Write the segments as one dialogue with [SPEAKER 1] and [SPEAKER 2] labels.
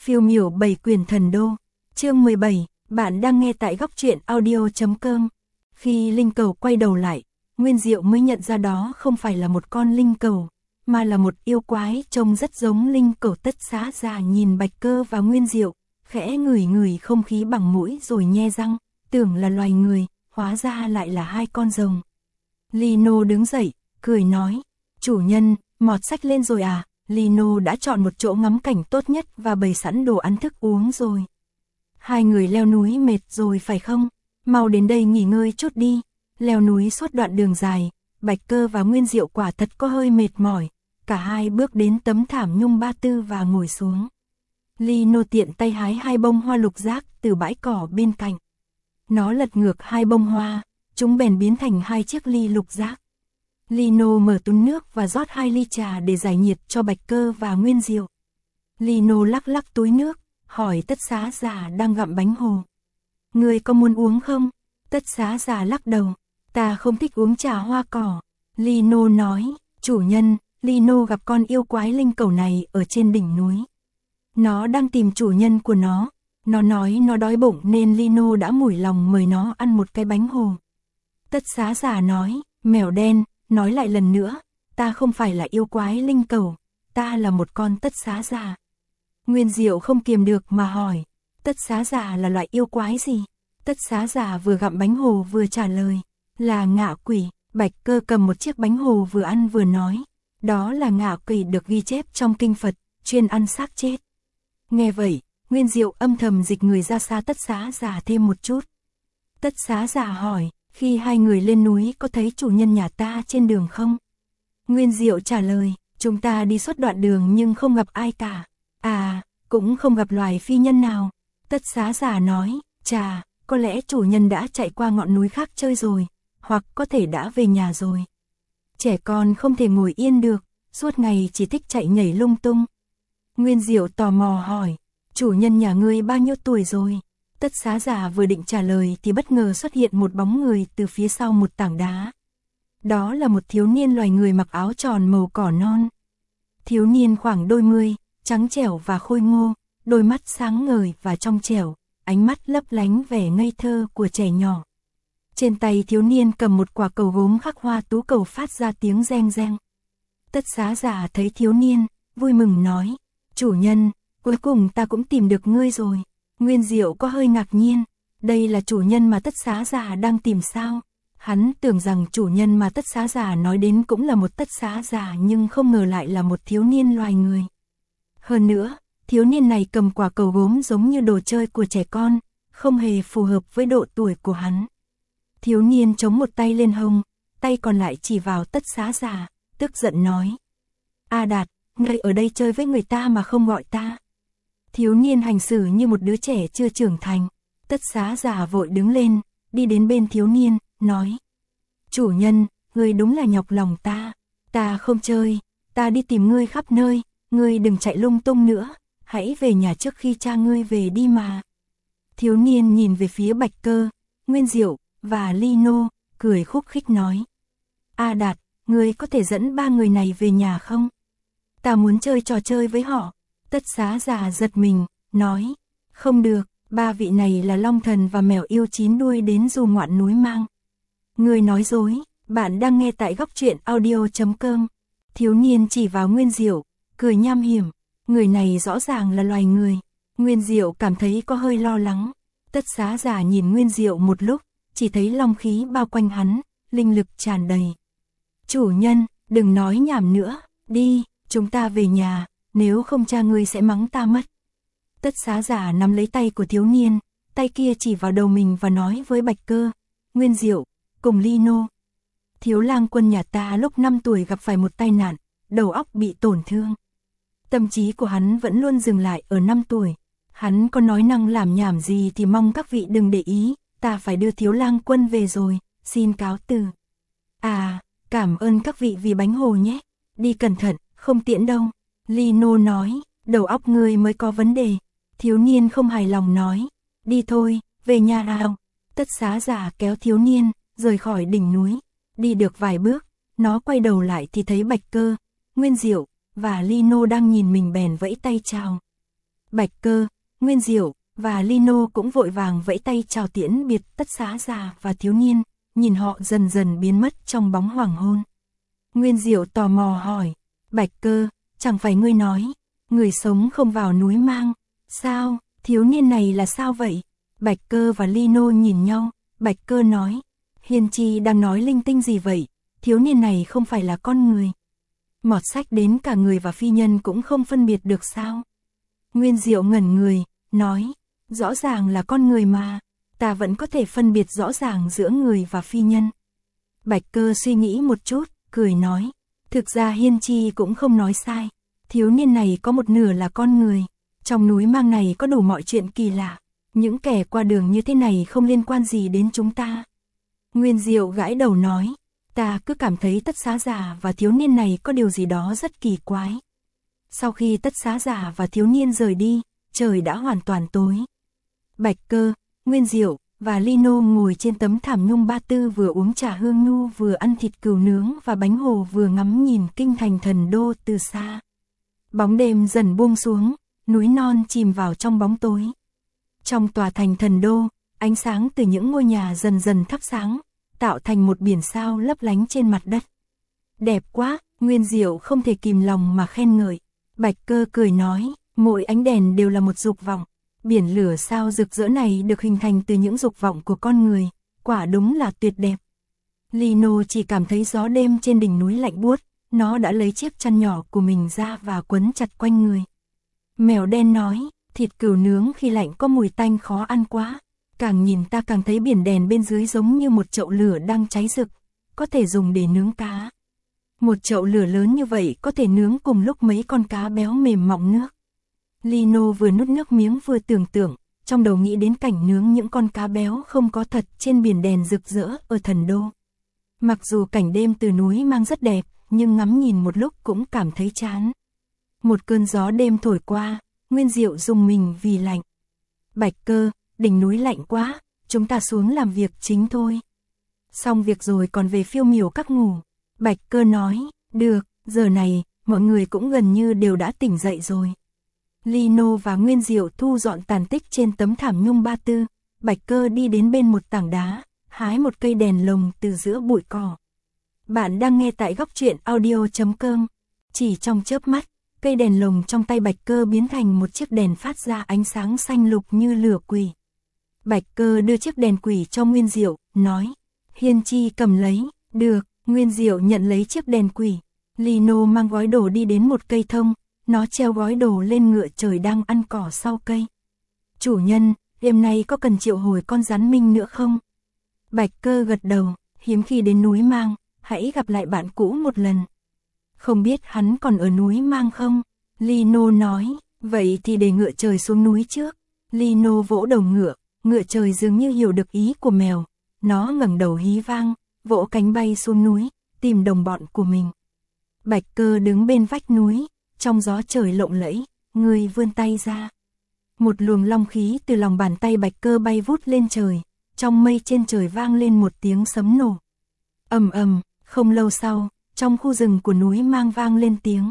[SPEAKER 1] Phiêu miểu 7 quyển thần đô. Chương 17, bạn đang nghe tại góc truyện audio.com. Khi linh cầu quay đầu lại, Nguyên Diệu mới nhận ra đó không phải là một con linh cầu, mà là một yêu quái trông rất giống linh cầu. Tất Xá Già nhìn Bạch Cơ và Nguyên Diệu, khẽ ngửi ngửi không khí bằng mũi rồi nhe răng, tưởng là loài người, hóa ra lại là hai con rồng. Lino đứng dậy, cười nói, chủ nhân, mọt sách lên rồi à? Lino đã chọn một chỗ ngắm cảnh tốt nhất và bày sẵn đồ ăn thức uống rồi. Hai người leo núi mệt rồi phải không? Mau đến đây nghỉ ngơi chút đi. Leo núi suốt đoạn đường dài, Bạch Cơ và Nguyên Diệu quả thật có hơi mệt mỏi. Cả hai bước đến tấm thảm nhung ba tư và ngồi xuống. Lino tiện tay hái hai bông hoa lục giác từ bãi cỏ bên cạnh. Nó lật ngược hai bông hoa, chúng bèn biến thành hai chiếc ly lục giác. Lino mở túi nước và rót 2 ly trà để giải nhiệt cho Bạch Cơ và Nguyên Diệu. Lino lắc lắc túi nước, hỏi Tất Xá Già đang gặm bánh hồ. Người có muốn uống không? Tất Xá Già lắc đầu, ta không thích uống trà hoa cỏ. Lino nói, chủ nhân, Lino gặp con yêu quái linh cầu này ở trên đỉnh núi. Nó đang tìm chủ nhân của nó. Nó nói nó đói bụng nên Lino đã mủi lòng mời nó ăn một cái bánh hồ. Tất Xá Già nói, mèo đen, nói lại lần nữa, ta không phải là yêu quái linh cầu, ta là một con Tất Xá Già. Nguyên Diệu không kiềm được mà hỏi, Tất Xá Già là loại yêu quái gì? Tất Xá Già vừa gặm bánh hồ vừa trả lời, là ngạ quỷ. Bạch Cơ cầm một chiếc bánh hồ vừa ăn vừa nói, đó là ngạ quỷ được ghi chép trong kinh Phật, chuyên ăn xác chết. Nghe vậy, Nguyên Diệu âm thầm dịch người ra xa Tất Xá Già thêm một chút. Tất Xá Già hỏi, khi hai người lên núi có thấy chủ nhân nhà ta trên đường không? Nguyên Diệu trả lời, chúng ta đi suốt đoạn đường nhưng không gặp ai cả. À, cũng không gặp loài phi nhân nào. Tất Xá Già nói, chà, có lẽ chủ nhân đã chạy qua ngọn núi khác chơi rồi, hoặc có thể đã về nhà rồi. Trẻ con không thể ngồi yên được, suốt ngày chỉ thích chạy nhảy lung tung. Nguyên Diệu tò mò hỏi, chủ nhân nhà ngươi bao nhiêu tuổi rồi? Tất Xá Già vừa định trả lời thì bất ngờ xuất hiện một bóng người từ phía sau một tảng đá. Đó là một thiếu niên loài người mặc áo tròn màu cỏ non. Thiếu niên khoảng đôi mươi, trắng trẻo và khôi ngô, đôi mắt sáng ngời và trong trẻo, ánh mắt lấp lánh vẻ ngây thơ của trẻ nhỏ. Trên tay thiếu niên cầm một quả cầu gốm khắc hoa tú cầu phát ra tiếng reng reng. Tất Xá Già thấy thiếu niên, vui mừng nói, chủ nhân, cuối cùng ta cũng tìm được ngươi rồi. Nguyên Diệu có hơi ngạc nhiên, đây là chủ nhân mà Tất Xá Già đang tìm sao? Hắn tưởng rằng chủ nhân mà Tất Xá Già nói đến cũng là một Tất Xá Già nhưng không ngờ lại là một thiếu niên loài người. Hơn nữa, thiếu niên này cầm quả cầu gốm giống như đồ chơi của trẻ con, không hề phù hợp với độ tuổi của hắn. Thiếu niên chống một tay lên hông, tay còn lại chỉ vào Tất Xá Già, tức giận nói. A Đạt, ngươi ở đây chơi với người ta mà không gọi ta. Thiếu niên hành xử như một đứa trẻ chưa trưởng thành. Tất Xá Già vội đứng lên, đi đến bên thiếu niên, nói. Chủ nhân, ngươi đúng là nhọc lòng ta. Ta không chơi, ta đi tìm ngươi khắp nơi, ngươi đừng chạy lung tung nữa, hãy về nhà trước khi cha ngươi về đi mà. Thiếu niên nhìn về phía Bạch Cơ, Nguyên Diệu và Lino, cười khúc khích nói. A Đạt, ngươi có thể dẫn ba người này về nhà không? Ta muốn chơi trò chơi với họ. Tất Xá Già giật mình, nói, không được, ba vị này là Long Thần và mèo yêu chín đuôi đến du ngoạn núi mang. Người nói dối, bạn đang nghe tại góc truyện audio.com. Thiếu niên chỉ vào Nguyên Diệu, cười nham hiểm, người này rõ ràng là loài người. Nguyên Diệu cảm thấy có hơi lo lắng. Tất Xá Già nhìn Nguyên Diệu một lúc, chỉ thấy long khí bao quanh hắn, linh lực tràn đầy. Chủ nhân, đừng nói nhảm nữa, đi, chúng ta về nhà. Nếu không cha ngươi sẽ mắng ta mất. Tất Xá Già nắm lấy tay của thiếu niên, tay kia chỉ vào đầu mình và nói với Bạch Cơ, Nguyên Diệu, cùng Lino. Thiếu lang quân nhà ta lúc 5 tuổi gặp phải một tai nạn, đầu óc bị tổn thương. Tâm trí của hắn vẫn luôn dừng lại ở 5 tuổi. Hắn có nói năng làm nhảm gì thì mong các vị đừng để ý, ta phải đưa thiếu lang quân về rồi, xin cáo từ. À, cảm ơn các vị vì bánh hồ nhé, đi cẩn thận, không tiễn đâu. Lino nói, đầu óc ngươi mới có vấn đề. Thiếu niên không hài lòng nói, đi thôi, về nhà nào. Tất Xá Già kéo thiếu niên, rời khỏi đỉnh núi. Đi được vài bước, nó quay đầu lại thì thấy Bạch Cơ, Nguyên Diệu và Lino đang nhìn mình bèn vẫy tay chào. Bạch Cơ, Nguyên Diệu và Lino cũng vội vàng vẫy tay chào tiễn biệt Tất Xá già và thiếu niên, nhìn họ dần dần biến mất trong bóng hoàng hôn. Nguyên Diệu tò mò hỏi, Bạch Cơ, chẳng phải ngươi nói, người sống không vào núi mang, sao, thiếu niên này là sao vậy? Bạch Cơ và Lino nhìn nhau, Bạch Cơ nói, Hiên Chi đang nói linh tinh gì vậy, thiếu niên này không phải là con người. Mọt sách đến cả người và phi nhân cũng không phân biệt được sao? Nguyên Diệu ngẩn người, nói, rõ ràng là con người mà, ta vẫn có thể phân biệt rõ ràng giữa người và phi nhân. Bạch Cơ suy nghĩ một chút, cười nói, thực ra Hiên Chi cũng không nói sai, thiếu niên này có một nửa là con người, trong núi mang này có đủ mọi chuyện kỳ lạ, những kẻ qua đường như thế này không liên quan gì đến chúng ta. Nguyên Diệu gãi đầu nói, ta cứ cảm thấy Tất Xá già và thiếu niên này có điều gì đó rất kỳ quái. Sau khi Tất Xá già và thiếu niên rời đi, trời đã hoàn toàn tối. Bạch Cơ, Nguyên Diệu và Lino ngồi trên tấm thảm nhung ba tư vừa uống trà hương nhu vừa ăn thịt cừu nướng và bánh hồ vừa ngắm nhìn kinh thành Thần Đô từ xa. Bóng đêm dần buông xuống, núi non chìm vào trong bóng tối. Trong tòa thành Thần Đô, ánh sáng từ những ngôi nhà dần dần thắp sáng, tạo thành một biển sao lấp lánh trên mặt đất. Đẹp quá, Nguyên Diệu không thể kìm lòng mà khen ngợi. Bạch Cơ cười nói, mỗi ánh đèn đều là một dục vọng. Biển lửa sao rực rỡ này được hình thành từ những dục vọng của con người, quả đúng là tuyệt đẹp. Lino chỉ cảm thấy gió đêm trên đỉnh núi lạnh buốt, nó đã lấy chiếc chăn nhỏ của mình ra và quấn chặt quanh người. Mèo đen nói, thịt cừu nướng khi lạnh có mùi tanh khó ăn quá. Càng nhìn ta càng thấy biển đèn bên dưới giống như một chậu lửa đang cháy rực, có thể dùng để nướng cá. Một chậu lửa lớn như vậy có thể nướng cùng lúc mấy con cá béo mềm mọng nước. Lino vừa nuốt nước miếng vừa tưởng tượng, trong đầu nghĩ đến cảnh nướng những con cá béo không có thật trên biển đèn rực rỡ ở Thần Đô. Mặc dù cảnh đêm từ núi mang rất đẹp, nhưng ngắm nhìn một lúc cũng cảm thấy chán. Một cơn gió đêm thổi qua, Nguyên Diệu rùng mình vì lạnh. Bạch Cơ, đỉnh núi lạnh quá, chúng ta xuống làm việc chính thôi. Xong việc rồi còn về phiêu miểu các ngủ. Bạch Cơ nói, được, giờ này, mọi người cũng gần như đều đã tỉnh dậy rồi. Lino và Nguyên Diệu thu dọn tàn tích trên tấm thảm nhung ba tư, Bạch Cơ đi đến bên một tảng đá, hái một cây đèn lồng từ giữa bụi cỏ. Bạn đang nghe tại góc truyện audio.com. Chỉ trong chớp mắt, cây đèn lồng trong tay Bạch Cơ biến thành một chiếc đèn phát ra ánh sáng xanh lục như lửa quỷ. Bạch Cơ đưa chiếc đèn quỷ cho Nguyên Diệu, nói, Hiên Chi cầm lấy, được, Nguyên Diệu nhận lấy chiếc đèn quỷ. Lino mang gói đồ đi đến một cây thông, nó treo gói đồ lên ngựa trời đang ăn cỏ sau cây. Chủ nhân, đêm nay có cần triệu hồi con rắn minh nữa không? Bạch Cơ gật đầu, hiếm khi đến núi mang, hãy gặp lại bạn cũ một lần. Không biết hắn còn ở núi mang không? Lino nói, vậy thì để ngựa trời xuống núi trước. Lino vỗ đầu ngựa, ngựa trời dường như hiểu được ý của mèo. Nó ngẩng đầu hí vang, vỗ cánh bay xuống núi, tìm đồng bọn của mình. Bạch Cơ đứng bên vách núi, trong gió trời lộng lẫy, người vươn tay ra. Một luồng long khí từ lòng bàn tay Bạch Cơ bay vút lên trời, trong mây trên trời vang lên một tiếng sấm nổ. Ầm ầm, không lâu sau, trong khu rừng của núi mang vang lên tiếng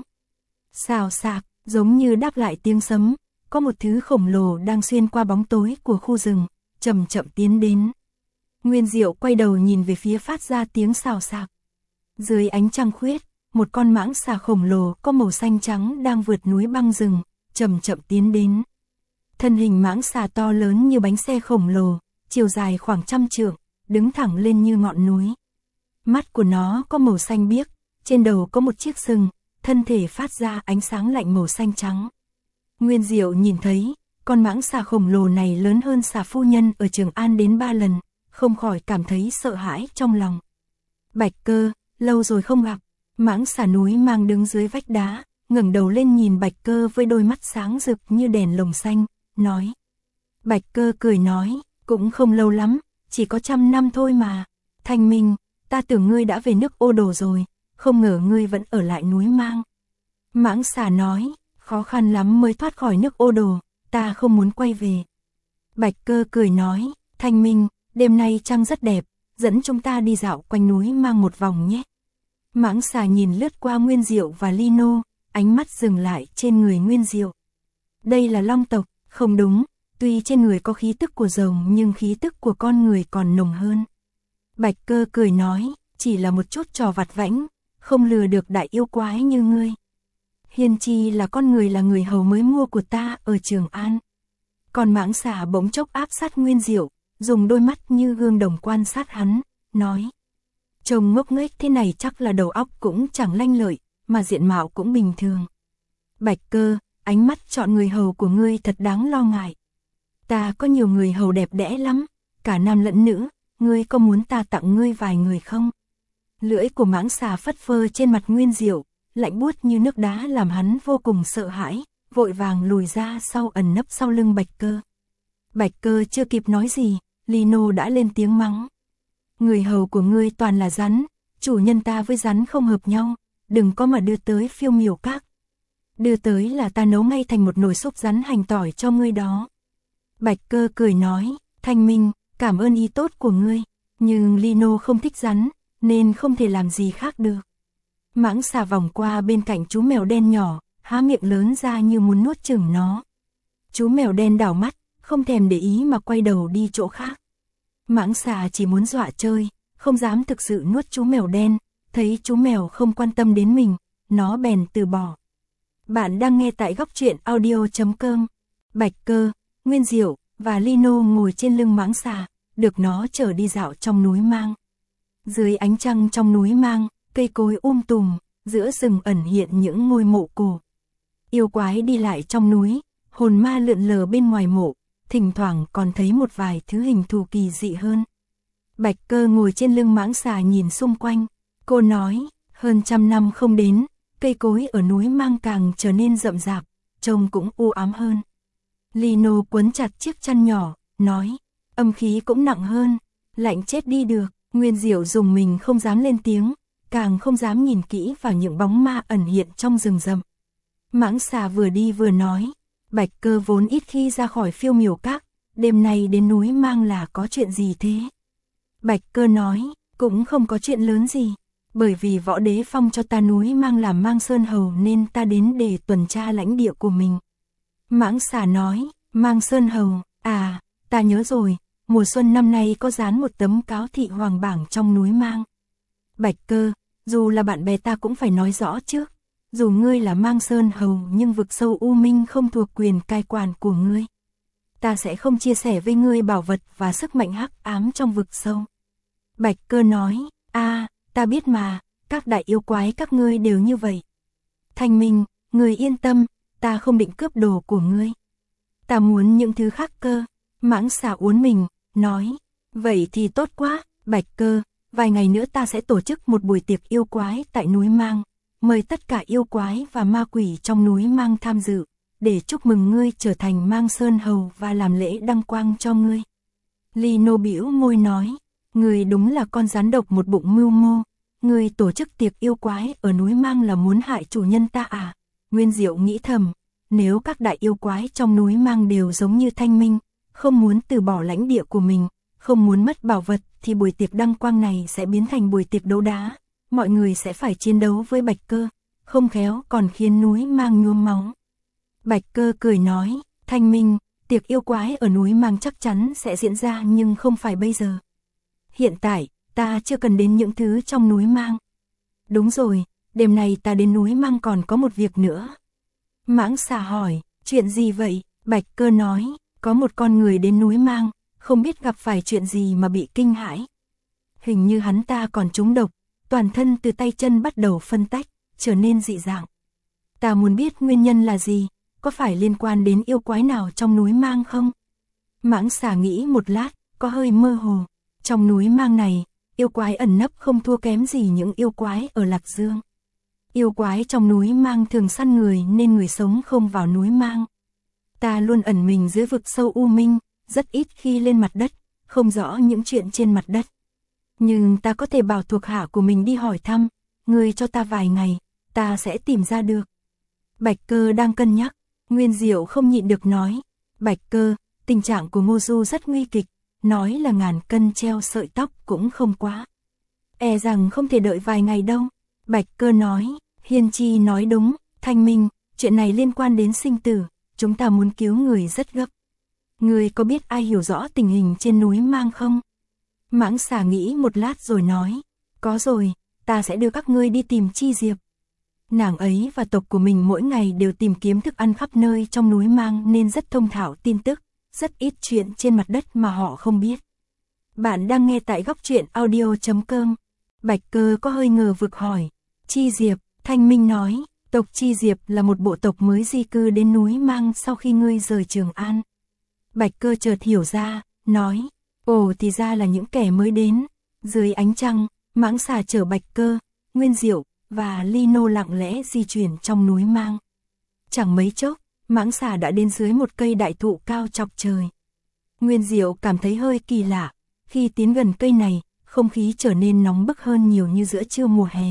[SPEAKER 1] xào xạc, giống như đáp lại tiếng sấm, có một thứ khổng lồ đang xuyên qua bóng tối của khu rừng, chậm chậm tiến đến. Nguyên Diệu quay đầu nhìn về phía phát ra tiếng xào xạc. Dưới ánh trăng khuyết, một con mãng xà khổng lồ có màu xanh trắng đang vượt núi băng rừng, chậm chậm tiến đến. Thân hình mãng xà to lớn như bánh xe khổng lồ, chiều dài khoảng 100 trượng, đứng thẳng lên như ngọn núi. Mắt của nó có màu xanh biếc, trên đầu có một chiếc sừng, thân thể phát ra ánh sáng lạnh màu xanh trắng. Nguyên Diệu nhìn thấy, con mãng xà khổng lồ này lớn hơn xà phu nhân ở Trường An đến 3 lần, không khỏi cảm thấy sợ hãi trong lòng. Bạch Cơ, lâu rồi không gặp. Mãng xà núi mang đứng dưới vách đá, ngẩng đầu lên nhìn Bạch Cơ với đôi mắt sáng rực như đèn lồng xanh, nói. Bạch Cơ cười nói, cũng không lâu lắm, chỉ có 100 năm thôi mà. Thanh Minh, ta tưởng ngươi đã về nước Ô Đồ rồi, không ngờ ngươi vẫn ở lại núi mang. Mãng xà nói, khó khăn lắm mới thoát khỏi nước Ô Đồ, ta không muốn quay về. Bạch Cơ cười nói, Thanh Minh, đêm nay trăng rất đẹp, dẫn chúng ta đi dạo quanh núi mang một vòng nhé. Mãng xà nhìn lướt qua Nguyên Diệu và Lino, ánh mắt dừng lại trên người Nguyên Diệu. đây là long tộc, không đúng, tuy trên người có khí tức của rồng nhưng khí tức của con người còn nồng hơn. Bạch Cơ cười nói, chỉ là một chút trò vặt vãnh, không lừa được đại yêu quái như ngươi. Hiên Chi là con người, là người hầu mới mua của ta ở Trường An. Còn mãng xà bỗng chốc áp sát Nguyên Diệu, dùng đôi mắt như gương đồng quan sát hắn, nói. Trông ngốc nghếch thế này chắc là đầu óc cũng chẳng lanh lợi, mà diện mạo cũng bình thường. Bạch Cơ, ánh mắt chọn người hầu của ngươi thật đáng lo ngại. Ta có nhiều người hầu đẹp đẽ lắm, cả nam lẫn nữ, ngươi có muốn ta tặng ngươi vài người không? Lưỡi của mãng xà phất phơ trên mặt Nguyên Diệu, lạnh buốt như nước đá làm hắn vô cùng sợ hãi, vội vàng lùi ra sau ẩn nấp sau lưng Bạch Cơ. Bạch Cơ chưa kịp nói gì, Lino đã lên tiếng mắng. Người hầu của ngươi toàn là rắn, chủ nhân ta với rắn không hợp nhau, đừng có mà đưa tới Phiêu Miểu Các. Đưa tới là ta nấu ngay thành một nồi súp rắn hành tỏi cho ngươi đó. Bạch Cơ cười nói, Thanh Minh, cảm ơn ý tốt của ngươi, nhưng Lino không thích rắn, nên không thể làm gì khác được. Mãng xà vòng qua bên cạnh chú mèo đen nhỏ, há miệng lớn ra như muốn nuốt chửng nó. Chú mèo đen đảo mắt, không thèm để ý mà quay đầu đi chỗ khác. Mãng xà chỉ muốn dọa chơi, không dám thực sự nuốt chú mèo đen, thấy chú mèo không quan tâm đến mình, nó bèn từ bỏ. Bạn đang nghe tại góc truyện audio.com. Bạch Cơ, Nguyên Diệu và Lino ngồi trên lưng mãng xà, được nó chở đi dạo trong núi Mang. Dưới ánh trăng trong núi Mang, cây cối tùm, giữa rừng ẩn hiện những ngôi mộ cổ. Yêu quái đi lại trong núi, hồn ma lượn lờ bên ngoài mộ, thỉnh thoảng còn thấy một vài thứ hình thù kỳ dị hơn. Bạch Cơ ngồi trên lưng mãng xà nhìn xung quanh, cô nói, hơn 100 năm không đến, cây cối ở núi Mang càng trở nên rậm rạp, trông cũng u ám hơn. Lino quấn chặt chiếc chăn nhỏ, nói, âm khí cũng nặng hơn, lạnh chết đi được. Nguyên Diệu dùng mình không dám lên tiếng, càng không dám nhìn kỹ vào những bóng ma ẩn hiện trong rừng rậm. Mãng xà vừa đi vừa nói, Bạch Cơ vốn ít khi ra khỏi Phiêu Miểu Các, đêm nay đến núi Mang là có chuyện gì thế? Bạch Cơ nói, cũng không có chuyện lớn gì, bởi vì võ đế phong cho ta núi Mang làm Mang Sơn Hầu nên ta đến để tuần tra lãnh địa của mình. Mãng xà nói, Mang Sơn Hầu, à, ta nhớ rồi, mùa xuân năm nay có dán một tấm cáo thị hoàng bảng trong núi Mang. Bạch Cơ, dù là bạn bè ta cũng phải nói rõ trước, dù ngươi là Mang Sơn Hầu nhưng vực sâu U Minh không thuộc quyền cai quản của ngươi. Ta sẽ không chia sẻ với ngươi bảo vật và sức mạnh hắc ám trong vực sâu. Bạch Cơ nói, ta biết mà, các đại yêu quái các ngươi đều như vậy. Thanh Minh, ngươi yên tâm, ta không định cướp đồ của ngươi. Ta muốn những thứ khác cơ. Mãng xà uốn mình, nói, vậy thì tốt quá, Bạch Cơ, vài ngày nữa ta sẽ tổ chức một buổi tiệc yêu quái tại núi Mang, mời tất cả yêu quái và ma quỷ trong núi Mang tham dự, để chúc mừng ngươi trở thành Mang Sơn Hầu và làm lễ đăng quang cho ngươi. Lino bĩu môi nói, ngươi đúng là con rắn độc một bụng mưu mô, ngươi tổ chức tiệc yêu quái ở núi Mang là muốn hại chủ nhân ta à? Nguyên Diệu nghĩ thầm, nếu các đại yêu quái trong núi Mang đều giống như Thanh Minh, không muốn từ bỏ lãnh địa của mình, không muốn mất bảo vật thì buổi tiệc đăng quang này sẽ biến thành buổi tiệc đấu đá, mọi người sẽ phải chiến đấu với Bạch Cơ, không khéo còn khiến núi Mang nhuốm máu. Bạch Cơ cười nói, Thanh Minh, tiệc yêu quái ở núi Mang chắc chắn sẽ diễn ra nhưng không phải bây giờ. Hiện tại, ta chưa cần đến những thứ trong núi Mang. Đúng rồi, đêm nay ta đến núi Mang còn có một việc nữa. Mãng xà hỏi, chuyện gì vậy? Bạch Cơ nói, có một con người đến núi Mang, không biết gặp phải chuyện gì mà bị kinh hãi. Hình như hắn ta còn trúng độc, toàn thân từ tay chân bắt đầu phân tách, trở nên dị dạng. Ta muốn biết nguyên nhân là gì, có phải liên quan đến yêu quái nào trong núi Mang không? Mãng xà nghĩ một lát, có hơi mơ hồ. Trong núi Mang này, yêu quái ẩn nấp không thua kém gì những yêu quái ở Lạc Dương. Yêu quái trong núi Mang thường săn người nên người sống không vào núi Mang. Ta luôn ẩn mình dưới vực sâu U Minh, rất ít khi lên mặt đất, không rõ những chuyện trên mặt đất. Nhưng ta có thể bảo thuộc hạ của mình đi hỏi thăm, ngươi cho ta vài ngày, ta sẽ tìm ra được. Bạch Cơ đang cân nhắc, Nguyên Diệu không nhịn được nói, Bạch Cơ, tình trạng của Ngô Du rất nguy kịch, nói là ngàn cân treo sợi tóc cũng không quá. E rằng không thể đợi vài ngày đâu. Bạch Cơ nói, Hiên Chi nói đúng, Thanh Minh, chuyện này liên quan đến sinh tử, chúng ta muốn cứu người rất gấp. Ngươi có biết ai hiểu rõ tình hình trên núi Mang không? Mãng xà nghĩ một lát rồi nói, có rồi, ta sẽ đưa các ngươi đi tìm Chi Diệp. Nàng ấy và tộc của mình mỗi ngày đều tìm kiếm thức ăn khắp nơi trong núi Mang nên rất thông thạo tin tức, rất ít chuyện trên mặt đất mà họ không biết. Bạn đang nghe tại góc truyện audio.com. Bạch Cơ có hơi ngờ vực hỏi, Chi Diệp, Thanh Minh nói, tộc Chi Diệp là một bộ tộc mới di cư đến núi Mang sau khi ngươi rời Trường An. Bạch Cơ chợt hiểu ra, nói, ồ thì ra là những kẻ mới đến. Dưới ánh trăng, Mãng xà chở Bạch Cơ, Nguyên Diệu và Lino lặng lẽ di chuyển trong núi Mang. Chẳng mấy chốc, Mãng xà đã đến dưới một cây đại thụ cao chọc trời. Nguyên Diệu cảm thấy hơi kỳ lạ, khi tiến gần cây này, không khí trở nên nóng bức hơn nhiều như giữa trưa mùa hè.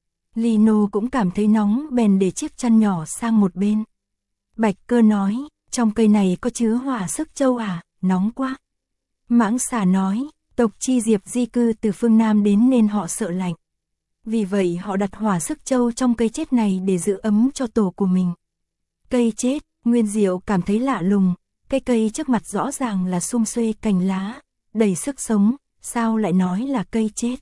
[SPEAKER 1] Lino cũng cảm thấy nóng bèn để chiếc chăn nhỏ sang một bên. Bạch Cơ nói, trong cây này có chứa hỏa sức châu à, nóng quá. Mãng xà nói, tộc Chi Diệp di cư từ phương Nam đến nên họ sợ lạnh. Vì vậy họ đặt hỏa sức châu trong cây chết này để giữ ấm cho tổ của mình. Cây chết, Nguyên Diệu cảm thấy lạ lùng, cái cây trước mặt rõ ràng là sum xuê cành lá, đầy sức sống, sao lại nói là cây chết?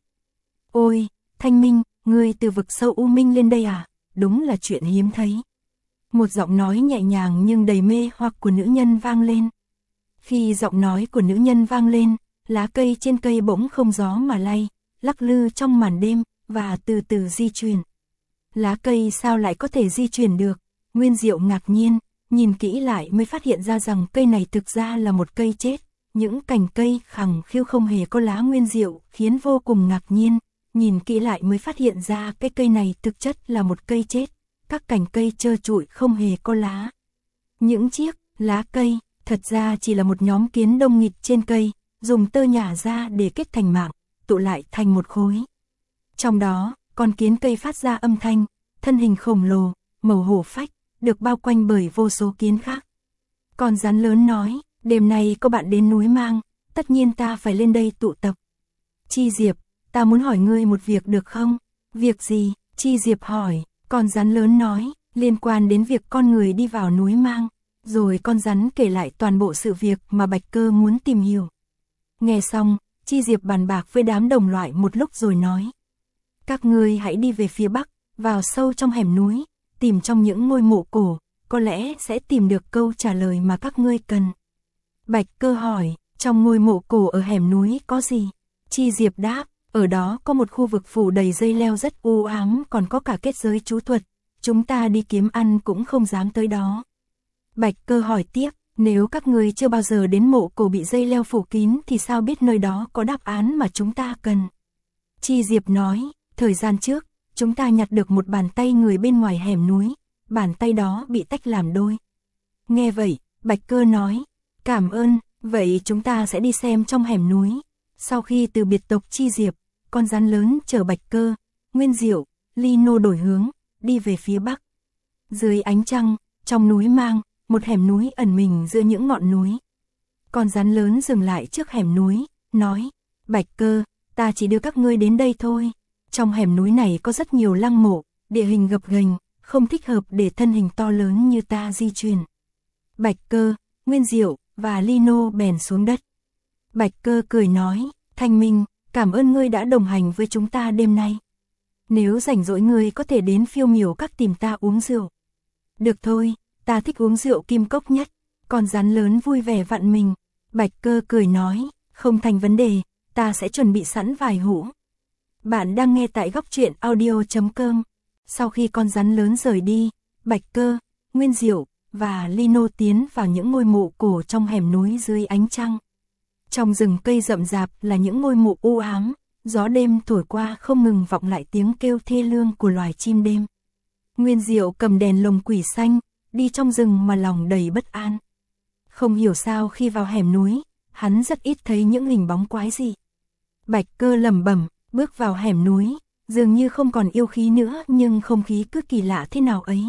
[SPEAKER 1] Ôi, Thanh Minh, ngươi từ vực sâu U Minh lên đây à? Đúng là chuyện hiếm thấy. Một giọng nói nhẹ nhàng nhưng đầy mê hoặc của nữ nhân vang lên. Khi giọng nói của nữ nhân vang lên, lá cây trên cây bỗng không gió mà lay, lắc lư trong màn đêm, và từ từ di chuyển. Lá cây sao lại có thể di chuyển được? Nguyên Diệu ngạc nhiên, nhìn kỹ lại mới phát hiện ra rằng cây này thực ra là một cây chết. Những cành cây khẳng khiu không hề có lá. Nguyên Diệu khiến vô cùng ngạc nhiên, nhìn kỹ lại mới phát hiện ra cái cây này thực chất là một cây chết. Các cành cây trơ trụi không hề có lá. Những chiếc lá cây thật ra chỉ là một nhóm kiến đông nghịt trên cây, dùng tơ nhả ra để kết thành mạng, tụ lại thành một khối. Trong đó, con kiến cây phát ra âm thanh, thân hình khổng lồ, màu hổ phách, được bao quanh bởi vô số kiến khác. Con rắn lớn nói, đêm nay có bạn đến núi Mang, tất nhiên ta phải lên đây tụ tập. Chi Diệp, ta muốn hỏi ngươi một việc được không? Việc gì? Chi Diệp hỏi. Con rắn lớn nói, liên quan đến việc con người đi vào núi Mang. Rồi con rắn kể lại toàn bộ sự việc mà Bạch Cơ muốn tìm hiểu. Nghe xong, Chi Diệp bàn bạc với đám đồng loại một lúc rồi nói, các ngươi hãy đi về phía bắc, vào sâu trong hẻm núi, tìm trong những ngôi mộ cổ, có lẽ sẽ tìm được câu trả lời mà các ngươi cần. Bạch Cơ hỏi, trong ngôi mộ cổ ở hẻm núi có gì? Chi Diệp đáp, ở đó có một khu vực phủ đầy dây leo rất u ám, còn có cả kết giới chú thuật, chúng ta đi kiếm ăn cũng không dám tới đó. Bạch Cơ hỏi tiếp, nếu các ngươi chưa bao giờ đến mộ cổ bị dây leo phủ kín thì sao biết nơi đó có đáp án mà chúng ta cần? Chi Diệp nói, thời gian trước, chúng ta nhặt được một bàn tay người bên ngoài hẻm núi, bàn tay đó bị tách làm đôi. Nghe vậy, Bạch Cơ nói, cảm ơn, vậy chúng ta sẽ đi xem trong hẻm núi. Sau khi từ biệt tộc Chi Diệp, con rắn lớn chở Bạch Cơ, Nguyên Diệu, Lino đổi hướng, đi về phía bắc. Dưới ánh trăng, trong núi Mang, một hẻm núi ẩn mình giữa những ngọn núi. Con rắn lớn dừng lại trước hẻm núi, nói, Bạch Cơ, ta chỉ đưa các ngươi đến đây thôi. Trong hẻm núi này có rất nhiều lăng mộ, địa hình gập ghềnh, không thích hợp để thân hình to lớn như ta di chuyển. Bạch Cơ, Nguyên Diệu và Lino bèn xuống đất. Bạch Cơ cười nói, Thanh Minh, cảm ơn ngươi đã đồng hành với chúng ta đêm nay. Nếu rảnh rỗi ngươi có thể đến Phiêu Miểu Các tìm ta uống rượu. Được thôi, ta thích uống rượu kim cốc nhất. Con rắn lớn vui vẻ vặn mình. Bạch Cơ cười nói, không thành vấn đề, ta sẽ chuẩn bị sẵn vài hũ. Bạn đang nghe tại góc truyện audio.com. Sau khi con rắn lớn rời đi, Bạch Cơ, Nguyên Diệu và Lino tiến vào những ngôi mộ cổ trong hẻm núi dưới ánh trăng. Trong rừng cây rậm rạp là những ngôi mộ u ám, gió đêm thổi qua không ngừng vọng lại tiếng kêu thê lương của loài chim đêm. Nguyên Diệu cầm đèn lồng quỷ xanh, đi trong rừng mà lòng đầy bất an. Không hiểu sao khi vào hẻm núi, hắn rất ít thấy những hình bóng quái dị. Bạch Cơ lẩm bẩm, bước vào hẻm núi, dường như không còn yêu khí nữa nhưng không khí cứ kỳ lạ thế nào ấy.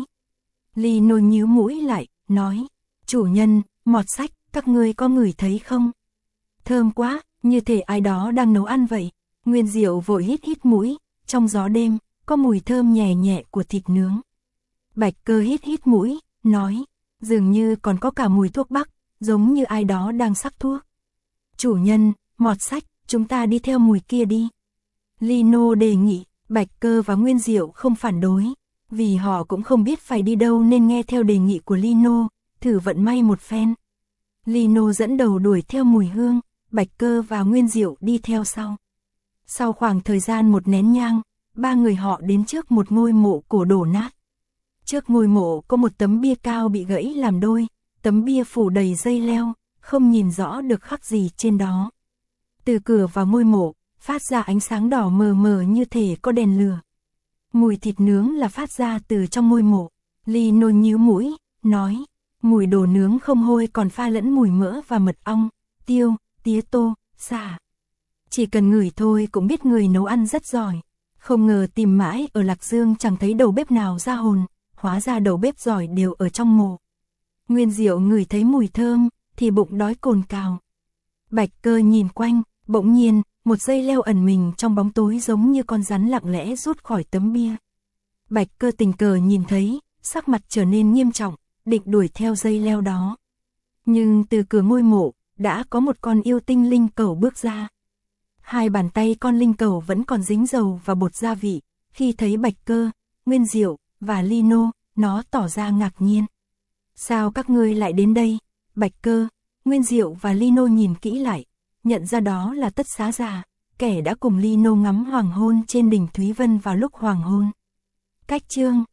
[SPEAKER 1] Lino nhíu mũi lại, nói, chủ nhân, mọt sách, các ngươi có ngửi thấy không? Thơm quá, như thể ai đó đang nấu ăn vậy. Nguyên Diệu vội hít hít mũi, trong gió đêm, có mùi thơm nhẹ nhẹ của thịt nướng. Bạch Cơ hít hít mũi, nói, Dường như còn có cả mùi thuốc bắc, giống như ai đó đang sắc thuốc. Chủ nhân, mọt sách, chúng ta đi theo mùi kia đi. Lino đề nghị, Bạch Cơ và Nguyên Diệu không phản đối, vì họ cũng không biết phải đi đâu nên nghe theo đề nghị của Lino, thử vận may một phen. Lino dẫn đầu đuổi theo mùi hương, Bạch Cơ và Nguyên Diệu đi theo sau. Sau khoảng thời gian một nén nhang, ba người họ đến trước một ngôi mộ cổ đổ nát. Trước ngôi mộ có một tấm bia cao bị gãy làm đôi, tấm bia phủ đầy dây leo, không nhìn rõ được khắc gì trên đó. Từ cửa vào ngôi mộ, phát ra ánh sáng đỏ mờ mờ như thể có đèn lửa. Mùi thịt nướng là phát ra từ trong ngôi mộ. Lino nhíu mũi, nói, mùi đồ nướng không hôi còn pha lẫn mùi mỡ và mật ong, tiêu, tía tô, xả. Chỉ cần ngửi thôi cũng biết người nấu ăn rất giỏi. Không ngờ tìm mãi ở Lạc Dương chẳng thấy đầu bếp nào ra hồn, hóa ra đầu bếp giỏi đều ở trong mộ. Nguyên Diệu ngửi thấy mùi thơm, thì bụng đói cồn cào. Bạch Cơ nhìn quanh, bỗng nhiên, một dây leo ẩn mình trong bóng tối giống như con rắn lặng lẽ rút khỏi tấm bia. Bạch Cơ tình cờ nhìn thấy, sắc mặt trở nên nghiêm trọng, định đuổi theo dây leo đó. Nhưng từ cửa ngôi mộ, đã có một con yêu tinh linh cẩu bước ra. Hai bàn tay con linh cẩu vẫn còn dính dầu và bột gia vị, khi thấy Bạch Cơ, Nguyên Diệu và Lino, nó tỏ ra ngạc nhiên. Sao các ngươi lại đến đây? Bạch Cơ, Nguyên Diệu và Lino nhìn kỹ lại, nhận ra đó là Tất Xá Già, kẻ đã cùng Lino ngắm hoàng hôn trên đỉnh Thúy Vân vào lúc hoàng hôn. Cách chương